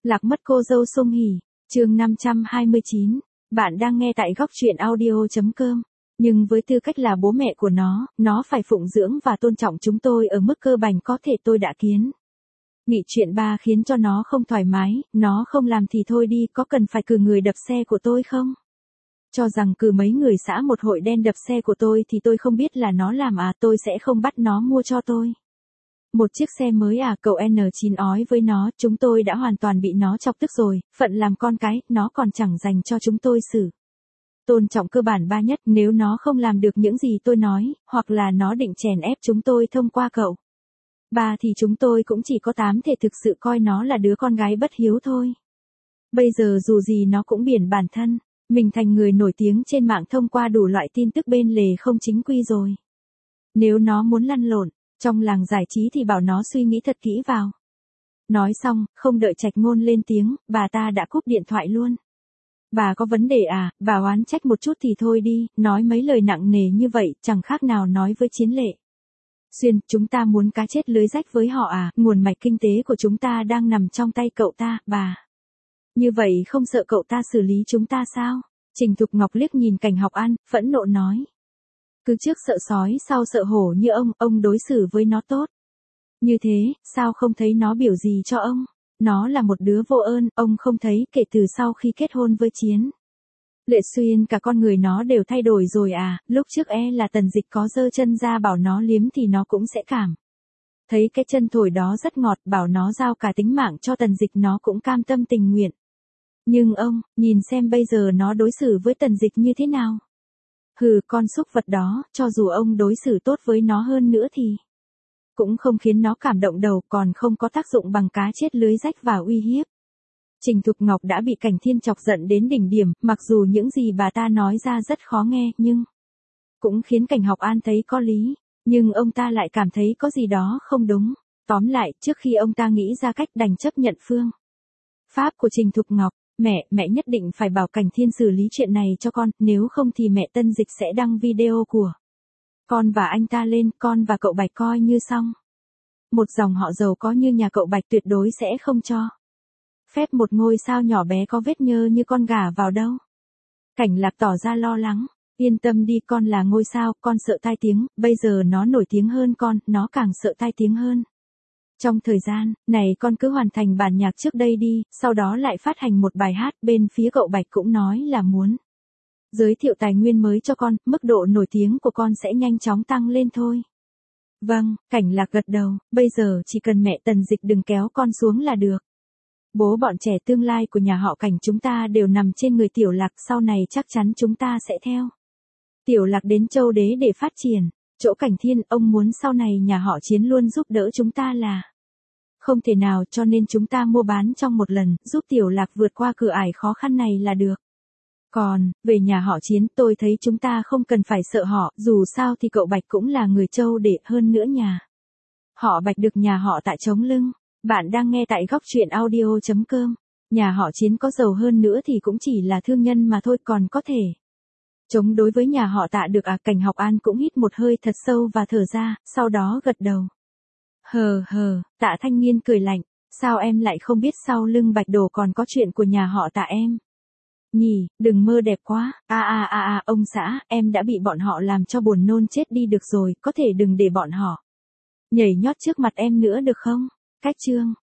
Lạc mất cô dâu Song Hỷ, chương 529. Bạn đang nghe tại góc truyện audio.com. Nhưng với tư cách là bố mẹ của nó phải phụng dưỡng và tôn trọng chúng tôi ở mức cơ bản có thể tôi đã kiến. Nghị chuyện ba khiến cho nó không thoải mái, nó không làm thì thôi đi, có cần phải cử người đập xe của tôi không? Cho rằng cử mấy người xã một hội đen đập xe của tôi thì tôi không biết là nó làm à, tôi sẽ không bắt nó mua cho tôi. Một chiếc xe mới à, cậu N9 ói với nó, chúng tôi đã hoàn toàn bị nó chọc tức rồi, phận làm con cái, nó còn chẳng dành cho chúng tôi xử. Tôn trọng cơ bản ba nhất, nếu nó không làm được những gì tôi nói, hoặc là nó định chèn ép chúng tôi thông qua cậu ba thì chúng tôi cũng chỉ có thể thực sự coi nó là đứa con gái bất hiếu thôi. Bây giờ dù gì nó cũng biển bản thân, mình thành người nổi tiếng trên mạng thông qua đủ loại tin tức bên lề không chính quy rồi. Nếu nó muốn lăn lộn trong làng giải trí thì bảo nó suy nghĩ thật kỹ vào. Nói xong, không đợi Trạch Ngôn lên tiếng, bà ta đã cúp điện thoại luôn. Bà có vấn đề à, bà oán trách một chút thì thôi đi, nói mấy lời nặng nề như vậy, chẳng khác nào nói với Chiến Lệ. Xuyên, chúng ta muốn cá chết lưới rách với họ à, nguồn mạch kinh tế của chúng ta đang nằm trong tay cậu ta, bà. Như vậy không sợ cậu ta xử lý chúng ta sao? Trình Thục Ngọc liếc nhìn Cảnh Học An, phẫn nộ nói. Cứ trước sợ sói sau sợ hổ như ông đối xử với nó tốt. Như thế, sao không thấy nó biểu gì cho ông? Nó là một đứa vô ơn, ông không thấy kể từ sau khi kết hôn với Chiến Lệ Xuyên cả con người nó đều thay đổi rồi à, lúc trước là Tần Dịch có giơ chân ra bảo nó liếm thì nó cũng sẽ cảm thấy cái chân thổi đó rất ngọt, bảo nó giao cả tính mạng cho Tần Dịch nó cũng cam tâm tình nguyện. Nhưng ông, nhìn xem bây giờ nó đối xử với Tần Dịch như thế nào? Hừ, con súc vật đó, cho dù ông đối xử tốt với nó hơn nữa thì cũng không khiến nó cảm động đầu, còn không có tác dụng bằng cá chết lưới rách và uy hiếp. Trình Thục Ngọc đã bị Cảnh Thiên chọc giận đến đỉnh điểm, mặc dù những gì bà ta nói ra rất khó nghe, nhưng cũng khiến Cảnh Học An thấy có lý, nhưng ông ta lại cảm thấy có gì đó không đúng. Tóm lại, trước khi ông ta nghĩ ra cách đành chấp nhận phương pháp của Trình Thục Ngọc, mẹ nhất định phải bảo Cảnh Thiên xử lý chuyện này cho con, nếu không thì mẹ Tân Dịch sẽ đăng video của con và anh ta lên, con và cậu Bạch coi như xong. Một dòng họ giàu có như nhà cậu Bạch tuyệt đối sẽ không cho phép một ngôi sao nhỏ bé có vết nhơ như con gả vào đâu. Cảnh Lạc tỏ ra lo lắng, yên tâm đi, con là ngôi sao, con sợ tai tiếng, bây giờ nó nổi tiếng hơn con, nó càng sợ tai tiếng hơn. Trong thời gian này con cứ hoàn thành bản nhạc trước đây đi, sau đó lại phát hành một bài hát, bên phía cậu Bạch cũng nói là muốn giới thiệu tài nguyên mới cho con, mức độ nổi tiếng của con sẽ nhanh chóng tăng lên thôi. Vâng, Cảnh Lạc gật đầu, bây giờ chỉ cần mẹ Tần Dịch đừng kéo con xuống là được. Bố bọn trẻ tương lai của nhà họ Cảnh chúng ta đều nằm trên người Tiểu Lạc, sau này chắc chắn chúng ta sẽ theo Tiểu Lạc đến Châu Đế để phát triển. Chỗ Cảnh Thiên, ông muốn sau này nhà họ Chiến luôn giúp đỡ chúng ta là không thể nào, cho nên chúng ta mua bán trong một lần, giúp Tiểu Lạc vượt qua cửa ải khó khăn này là được. Còn, về nhà họ Chiến, tôi thấy chúng ta không cần phải sợ họ, dù sao thì cậu Bạch cũng là người Châu Đế, hơn nữa nhà họ Bạch được nhà họ Tạ chống lưng. Bạn đang nghe tại góc truyện audio.com. Nhà họ Chiến có giàu hơn nữa thì cũng chỉ là thương nhân mà thôi, còn có thể chống đối với nhà họ Tạ được à? Cảnh Học An cũng hít một hơi thật sâu và thở ra, sau đó gật đầu. Tạ Thanh Nghiên cười lạnh, sao em lại không biết sau lưng Bạch Đồ còn có chuyện của nhà họ Tạ em? Nhỉ, đừng mơ đẹp quá, ông xã, em đã bị bọn họ làm cho buồn nôn chết đi được rồi, có thể đừng để bọn họ nhảy nhót trước mặt em nữa được không? Cách chương